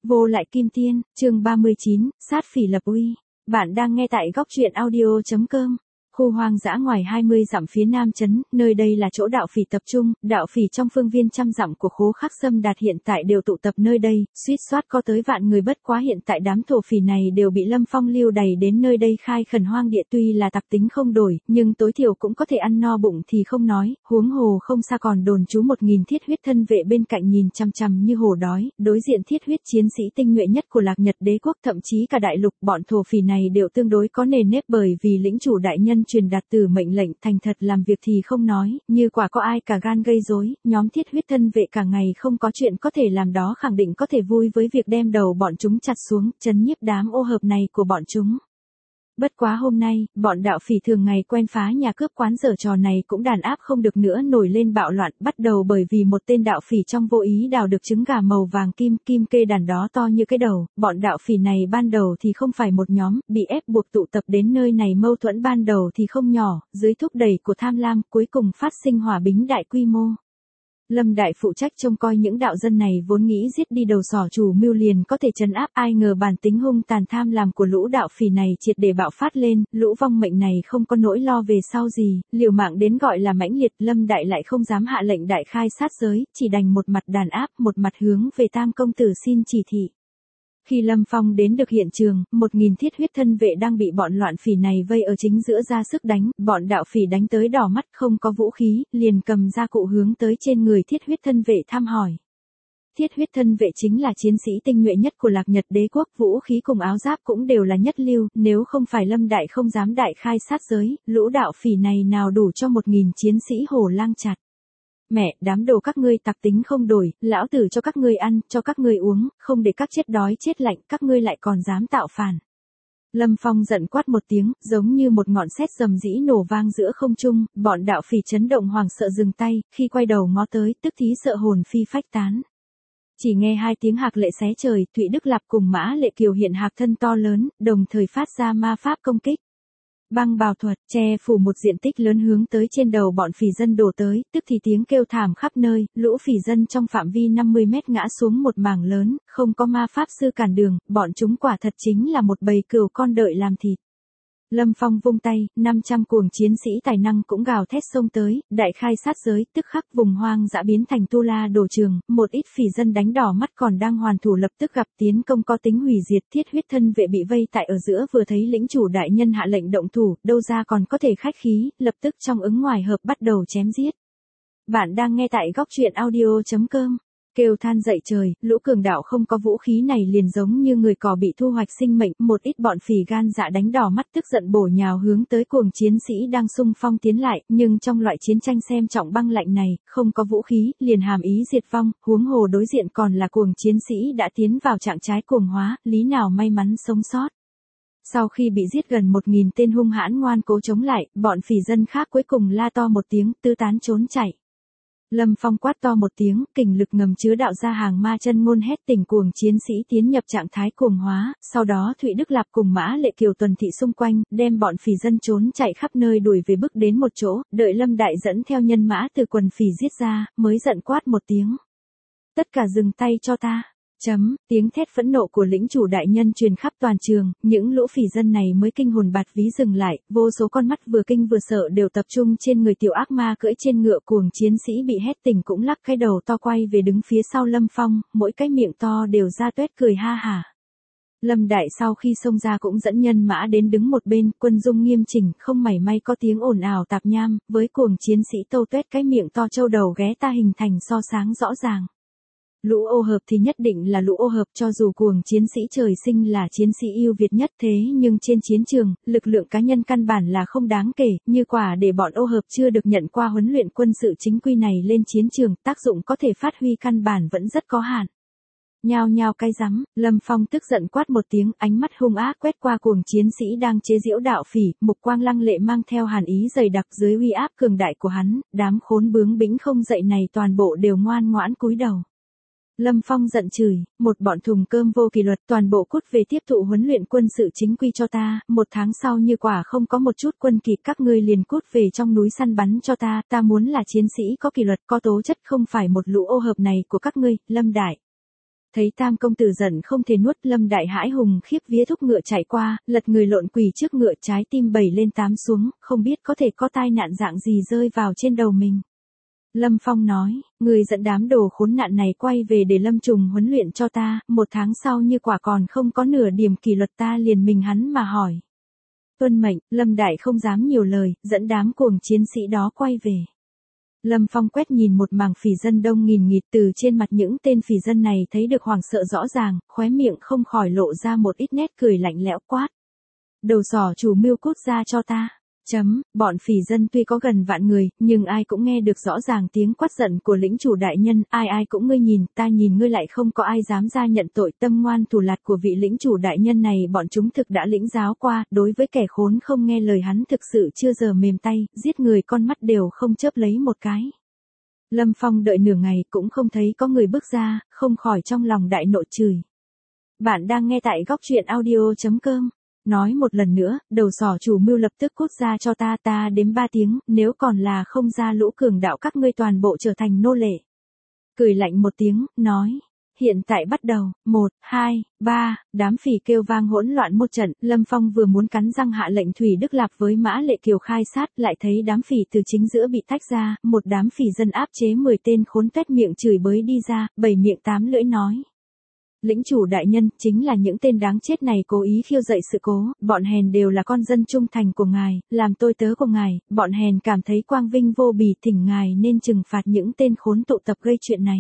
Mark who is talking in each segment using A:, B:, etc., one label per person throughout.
A: Vô lại kim tiên, chương 39, sát phỉ lập uy. Bạn đang nghe tại góc truyện audio.com. Khu hoang dã ngoài 20 dặm phía nam trấn, nơi đây là chỗ đạo phỉ tập trung, đạo phỉ trong phương viên trăm dặm của Khố Khắc Sâm Đạt hiện tại đều tụ tập nơi đây, suýt soát có tới vạn người, bất quá hiện tại đám thổ phỉ này đều bị Lâm Phong lưu đày đến nơi đây khai khẩn hoang địa, tuy là tặc tính không đổi, nhưng tối thiểu cũng có thể ăn no bụng thì không nói, huống hồ không xa còn đồn trú 1000 thiết huyết thân vệ bên cạnh nhìn chằm chằm như hổ đói, đối diện thiết huyết chiến sĩ tinh nhuệ nhất của Lạc Nhật đế quốc, thậm chí cả đại lục, bọn thổ phỉ này đều tương đối có nề nếp, bởi vì lĩnh chủ đại nhân truyền đạt từ mệnh lệnh, thành thật làm việc thì không nói, như quả có ai cả gan gây rối, nhóm thiết huyết thân vệ cả ngày không có chuyện có thể làm đó khẳng định có thể vui với việc đem đầu bọn chúng chặt xuống, trấn nhiếp đám ô hợp này của bọn chúng. Bất quá hôm nay, bọn đạo phỉ thường ngày quen phá nhà cướp quán giở trò này cũng đàn áp không được nữa, nổi lên bạo loạn, bắt đầu bởi vì một tên đạo phỉ trong vô ý đào được trứng gà màu vàng kim kê đàn đó to như cái đầu. Bọn đạo phỉ này ban đầu thì không phải một nhóm, bị ép buộc tụ tập đến nơi này, mâu thuẫn ban đầu thì không nhỏ, dưới thúc đẩy của tham lam, cuối cùng phát sinh hòa bính đại quy mô. Lâm Đại phụ trách trông coi những đạo dân này vốn nghĩ giết đi đầu sỏ chủ mưu liền có thể trấn áp, ai ngờ bản tính hung tàn tham lam của lũ đạo phỉ này triệt để bạo phát lên, lũ vong mệnh này không có nỗi lo về sau gì, liều mạng đến gọi là mãnh liệt. Lâm Đại lại không dám hạ lệnh đại khai sát giới, chỉ đành một mặt đàn áp, một mặt hướng về Tam công tử xin chỉ thị. Khi Lâm Phong đến được hiện trường, 1000 thiết huyết thân vệ đang bị bọn loạn phỉ này vây ở chính giữa ra sức đánh, bọn đạo phỉ đánh tới đỏ mắt, không có vũ khí, liền cầm ra cụ hướng tới trên người thiết huyết thân vệ thăm hỏi. Thiết huyết thân vệ chính là chiến sĩ tinh nhuệ nhất của Lạc Nhật đế quốc, vũ khí cùng áo giáp cũng đều là nhất lưu, nếu không phải Lâm Đại không dám đại khai sát giới, lũ đạo phỉ này nào đủ cho 1000 chiến sĩ hổ lang chặt. Mẹ, đám đồ các ngươi tặc tính không đổi, lão tử cho các ngươi ăn, cho các ngươi uống, không để các chết đói chết lạnh, các ngươi lại còn dám tạo phản. Lâm Phong giận quát một tiếng, giống như một ngọn sét rầm rĩ nổ vang giữa không trung, bọn đạo phỉ chấn động hoảng sợ dừng tay, khi quay đầu ngó tới, tức thì sợ hồn phi phách tán. Chỉ nghe hai tiếng hạc lệ xé trời, Thụy Đức Lạp cùng Mã Lệ Kiều hiện hạc thân to lớn, đồng thời phát ra ma pháp công kích. Băng bào thuật, che phủ một diện tích lớn hướng tới trên đầu bọn phỉ dân đổ tới, tức thì tiếng kêu thảm khắp nơi, lũ phỉ dân trong phạm vi 50 mét ngã xuống một mảng lớn, không có ma pháp sư cản đường, bọn chúng quả thật chính là một bầy cừu con đợi làm thịt. Lâm Phong vung tay, 500 cuồng chiến sĩ tài năng cũng gào thét xông tới, đại khai sát giới, tức khắc vùng hoang dã biến thành tu la đổ trường, một ít phỉ dân đánh đỏ mắt còn đang hoàn thủ lập tức gặp tiến công có tính hủy diệt. Thiết huyết thân vệ bị vây tại ở giữa vừa thấy lĩnh chủ đại nhân hạ lệnh động thủ, đâu ra còn có thể khách khí, lập tức trong ứng ngoài hợp bắt đầu chém giết. Bạn đang nghe tại góc truyện audio.com. Kêu than dậy trời, lũ cường đạo không có vũ khí này liền giống như người cỏ bị thu hoạch sinh mệnh, một ít bọn phỉ gan dạ đánh đỏ mắt tức giận bổ nhào hướng tới cuồng chiến sĩ đang xung phong tiến lại, nhưng trong loại chiến tranh xem trọng băng lạnh này, không có vũ khí, liền hàm ý diệt vong, huống hồ đối diện còn là cuồng chiến sĩ đã tiến vào trạng thái cuồng hóa, lý nào may mắn sống sót. Sau khi bị giết gần 1000 tên hung hãn ngoan cố chống lại, bọn phỉ dân khác cuối cùng la to một tiếng, tứ tán trốn chạy. Lâm Phong quát to một tiếng, kình lực ngầm chứa đạo ra hàng ma chân ngôn hét tỉnh cuồng chiến sĩ tiến nhập trạng thái cuồng hóa, sau đó Thụy Đức Lạp cùng Mã Lệ Kiều tuần thị xung quanh, đem bọn phỉ dân trốn chạy khắp nơi đuổi về bước đến một chỗ, đợi Lâm Đại dẫn theo nhân mã từ quần phỉ giết ra, mới giận quát một tiếng. Tất cả dừng tay cho ta. Tiếng thét phẫn nộ của lĩnh chủ đại nhân truyền khắp toàn trường, những lũ phỉ dân này mới kinh hồn bạt ví dừng lại, vô số con mắt vừa kinh vừa sợ đều tập trung trên người tiểu ác ma cưỡi trên ngựa. Cuồng chiến sĩ bị hét tỉnh cũng lắc cái đầu to quay về đứng phía sau Lâm Phong, mỗi cái miệng to đều ra tuét cười ha hả. Lâm Đại sau khi xông ra cũng dẫn nhân mã đến đứng một bên, quân dung nghiêm chỉnh, không mảy may có tiếng ồn ào tạp nham, với cuồng chiến sĩ tâu tuét cái miệng to trâu đầu ghé ta hình thành so sáng rõ ràng. Lũ ô hợp thì nhất định là lũ ô hợp, cho dù cuồng chiến sĩ trời sinh là chiến sĩ ưu việt nhất thế nhưng trên chiến trường, lực lượng cá nhân căn bản là không đáng kể, như quả để bọn ô hợp chưa được nhận qua huấn luyện quân sự chính quy này lên chiến trường, tác dụng có thể phát huy căn bản vẫn rất có hạn. Nhao nhao cái rắm, Lâm Phong tức giận quát một tiếng, ánh mắt hung ác quét qua cuồng chiến sĩ đang chế giễu đạo phỉ, mục quang lăng lệ mang theo hàn ý dày đặc. Dưới uy áp cường đại của hắn, đám khốn bướng bĩnh không dậy này toàn bộ đều ngoan ngoãn cúi đầu. Lâm Phong giận chửi, một bọn thùng cơm vô kỷ luật, toàn bộ cút về tiếp thụ huấn luyện quân sự chính quy cho ta, 1 tháng sau như quả không có một chút quân kịp các ngươi liền cút về trong núi săn bắn cho ta muốn là chiến sĩ có kỷ luật có tố chất, không phải một lũ ô hợp này của các ngươi. Lâm Đại Thấy Tam công tử giận không thể nuốt, Lâm Đại hãi hùng khiếp vía thúc ngựa chạy qua, lật người lộn quỳ trước ngựa, trái tim 7 lên 8 xuống, không biết có thể có tai nạn dạng gì rơi vào trên đầu mình. Lâm Phong nói, người dẫn đám đồ khốn nạn này quay về để Lâm Trùng huấn luyện cho ta, 1 tháng sau như quả còn không có nửa điểm kỷ luật ta liền mình hắn mà hỏi. Tuân mệnh, Lâm Đại không dám nhiều lời, dẫn đám cuồng chiến sĩ đó quay về. Lâm Phong quét nhìn một mảng phỉ dân đông nghìn nghịt, từ trên mặt những tên phỉ dân này thấy được hoảng sợ rõ ràng, khóe miệng không khỏi lộ ra một ít nét cười lạnh lẽo, quát. Đầu sỏ chủ mưu cút ra cho ta. Bọn phỉ dân tuy có gần vạn người, nhưng ai cũng nghe được rõ ràng tiếng quát giận của lĩnh chủ đại nhân, ai cũng ngươi nhìn, ta nhìn ngươi, lại không có ai dám ra nhận tội. Tâm ngoan thủ lạt của vị lĩnh chủ đại nhân này bọn chúng thực đã lĩnh giáo qua, đối với kẻ khốn không nghe lời hắn thực sự chưa giờ mềm tay, giết người con mắt đều không chớp lấy một cái. Lâm Phong đợi nửa ngày cũng không thấy có người bước ra, không khỏi trong lòng đại nộ chửi. Bạn đang nghe tại góc truyện audio.com. Nói một lần nữa, đầu sỏ chủ mưu lập tức cút ra cho ta đếm 3 tiếng, nếu còn là không ra lũ cường đạo các ngươi toàn bộ trở thành nô lệ. Cười lạnh một tiếng, nói, hiện tại bắt đầu, 1, 2, 3, đám phỉ kêu vang hỗn loạn một trận, Lâm Phong vừa muốn cắn răng hạ lệnh Thủy Đức Lạp với Mã Lệ Kiều khai sát, lại thấy đám phỉ từ chính giữa bị tách ra, một đám phỉ dân áp chế 10 tên khốn tuét miệng chửi bới đi ra, 7 miệng 8 lưỡi nói. Lĩnh chủ đại nhân, chính là những tên đáng chết này cố ý khiêu dậy sự cố, bọn hèn đều là con dân trung thành của ngài, làm tôi tớ của ngài, bọn hèn cảm thấy quang vinh vô bì, thỉnh ngài nên trừng phạt những tên khốn tụ tập gây chuyện này.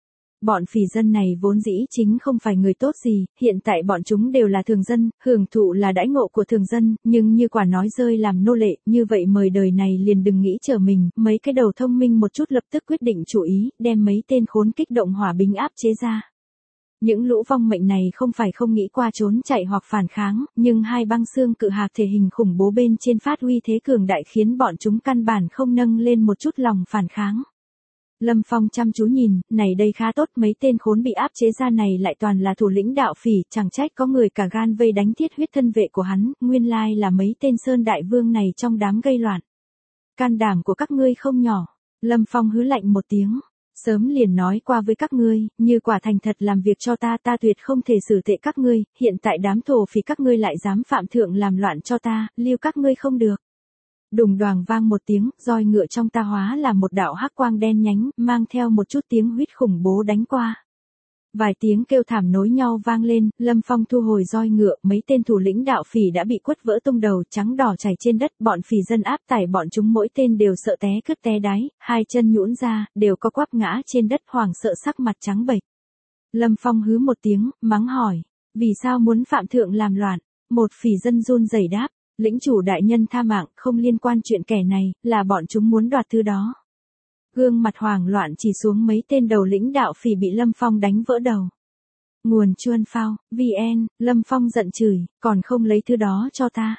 A: Bọn phỉ dân này vốn dĩ chính không phải người tốt gì, hiện tại bọn chúng đều là thường dân, hưởng thụ là đãi ngộ của thường dân, nhưng như quả nói rơi làm nô lệ, như vậy mời đời này liền đừng nghĩ trở mình. Mấy cái đầu thông minh một chút lập tức quyết định chủ ý, đem mấy tên khốn kích động hỏa binh áp chế ra. Những lũ vong mệnh này không phải không nghĩ qua trốn chạy hoặc phản kháng, nhưng hai băng xương cự hạc thể hình khủng bố bên trên phát huy thế cường đại khiến bọn chúng căn bản không nâng lên một chút lòng phản kháng. Lâm Phong chăm chú nhìn, này đây khá tốt, mấy tên khốn bị áp chế ra này lại toàn là thủ lĩnh đạo phỉ, chẳng trách có người cả gan vây đánh thiết huyết thân vệ của hắn, nguyên lai là mấy tên sơn đại vương này trong đám gây loạn. Can đảm của các ngươi không nhỏ. Lâm Phong hứ lạnh một tiếng. Sớm liền nói qua với các ngươi, như quả thành thật làm việc cho ta tuyệt không thể xử tệ các ngươi, hiện tại đám thổ phỉ các ngươi lại dám phạm thượng làm loạn cho ta, lưu các ngươi không được. Đùng đoàng vang một tiếng, roi ngựa trong ta hóa là một đạo hắc quang đen nhánh, mang theo một chút tiếng huýt khủng bố đánh qua. Vài tiếng kêu thảm nối nhau vang lên, Lâm Phong thu hồi roi ngựa, mấy tên thủ lĩnh đạo phỉ đã bị quất vỡ tung đầu trắng đỏ chảy trên đất, bọn phỉ dân áp tải bọn chúng mỗi tên đều sợ té cứt té đáy, hai chân nhũn ra, đều có quắp ngã trên đất hoảng sợ sắc mặt trắng bệch. Lâm Phong hứ một tiếng, mắng hỏi, vì sao muốn phạm thượng làm loạn? Một phỉ dân run rẩy đáp, lĩnh chủ đại nhân tha mạng, không liên quan chuyện kẻ này, là bọn chúng muốn đoạt thứ đó. Gương mặt hoảng loạn chỉ xuống mấy tên đầu lĩnh đạo phỉ bị Lâm Phong đánh vỡ đầu. Nguồn Chuan Phao, VN, Lâm Phong giận chửi, còn không lấy thứ đó cho ta.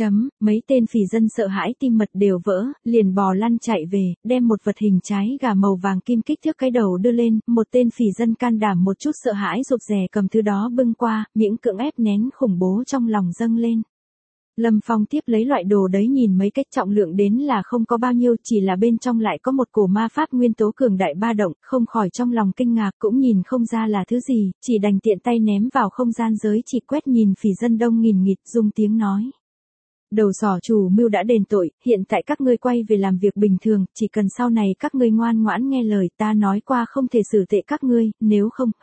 A: Mấy tên phỉ dân sợ hãi tim mật đều vỡ, liền bò lăn chạy về, đem một vật hình trái gà màu vàng kim kích thước cái đầu đưa lên, một tên phỉ dân can đảm một chút sợ hãi rụt rè cầm thứ đó bưng qua, miệng cưỡng ép nén khủng bố trong lòng dâng lên. Lâm Phong tiếp lấy loại đồ đấy nhìn mấy cách trọng lượng đến là không có bao nhiêu, chỉ là bên trong lại có một cổ ma pháp nguyên tố cường đại ba động, không khỏi trong lòng kinh ngạc, cũng nhìn không ra là thứ gì, chỉ đành tiện tay ném vào không gian giới chỉ, quét nhìn phỉ dân đông nghìn nghịt, dung tiếng nói. Đầu sỏ chủ mưu đã đền tội, hiện tại các ngươi quay về làm việc bình thường, chỉ cần sau này các ngươi ngoan ngoãn nghe lời ta nói qua không thể xử tệ các ngươi, nếu không,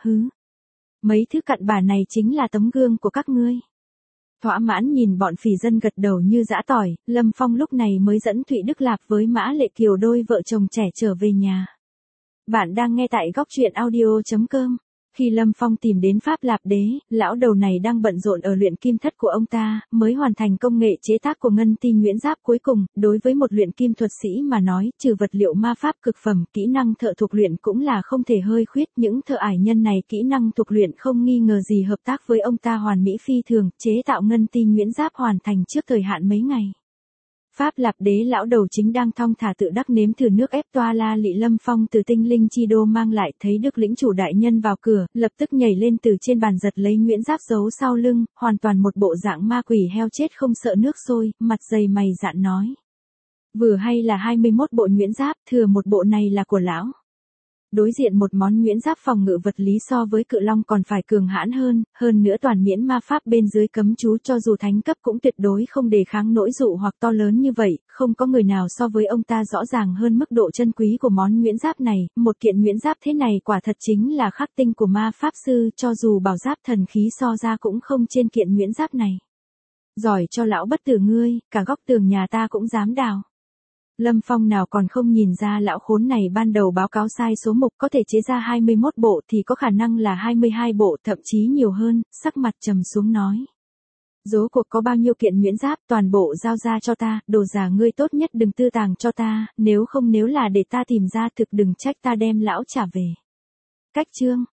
A: mấy thứ cặn bã này chính là tấm gương của các ngươi. Thỏa mãn nhìn bọn phỉ dân gật đầu như giã tỏi, Lâm Phong lúc này mới dẫn Thụy Đức Lạp với Mã Lệ Kiều đôi vợ chồng trẻ trở về nhà. Bạn đang nghe tại góc truyện audio.com. Khi Lâm Phong tìm đến Pháp Lạp Đế, lão đầu này đang bận rộn ở luyện kim thất của ông ta, mới hoàn thành công nghệ chế tác của ngân ti nhuyễn giáp cuối cùng, đối với một luyện kim thuật sĩ mà nói, trừ vật liệu ma pháp cực phẩm, kỹ năng thợ thuộc luyện cũng là không thể hơi khuyết, những thợ ải nhân này kỹ năng thuộc luyện không nghi ngờ gì hợp tác với ông ta hoàn mỹ phi thường, chế tạo ngân ti nhuyễn giáp hoàn thành trước thời hạn mấy ngày. Pháp Lạp Đế lão đầu chính đang thong thả tự đắc nếm thử nước ép toa la lị Lâm Phong từ tinh linh chi đô mang lại, thấy được lĩnh chủ đại nhân vào cửa, lập tức nhảy lên từ trên bàn giật lấy nhuyễn giáp giấu sau lưng, hoàn toàn một bộ dạng ma quỷ heo chết không sợ nước sôi, mặt dày mày dạn nói. Vừa hay là 21 bộ nhuyễn giáp, thừa một bộ này là của lão. Đối diện một món nhuyễn giáp phòng ngự vật lý so với cự long còn phải cường hãn hơn nữa toàn miễn ma pháp bên dưới cấm chú cho dù thánh cấp cũng tuyệt đối không đề kháng nỗi dụ hoặc to lớn như vậy, không có người nào so với ông ta rõ ràng hơn mức độ chân quý của món nhuyễn giáp này, một kiện nhuyễn giáp thế này quả thật chính là khắc tinh của ma pháp sư, cho dù bảo giáp thần khí so ra cũng không trên kiện nhuyễn giáp này. Giỏi cho lão bất tử ngươi, cả góc tường nhà ta cũng dám đào. Lâm Phong nào còn không nhìn ra lão khốn này ban đầu báo cáo sai số mục có thể chế ra 21 bộ thì có khả năng là 22 bộ thậm chí nhiều hơn, sắc mặt trầm xuống nói. Rốt cuộc có bao nhiêu kiện nhuyễn giáp toàn bộ giao ra cho ta, đồ giả ngươi tốt nhất đừng tư tàng cho ta, nếu là để ta tìm ra thực đừng trách ta đem lão trả về. Cách chương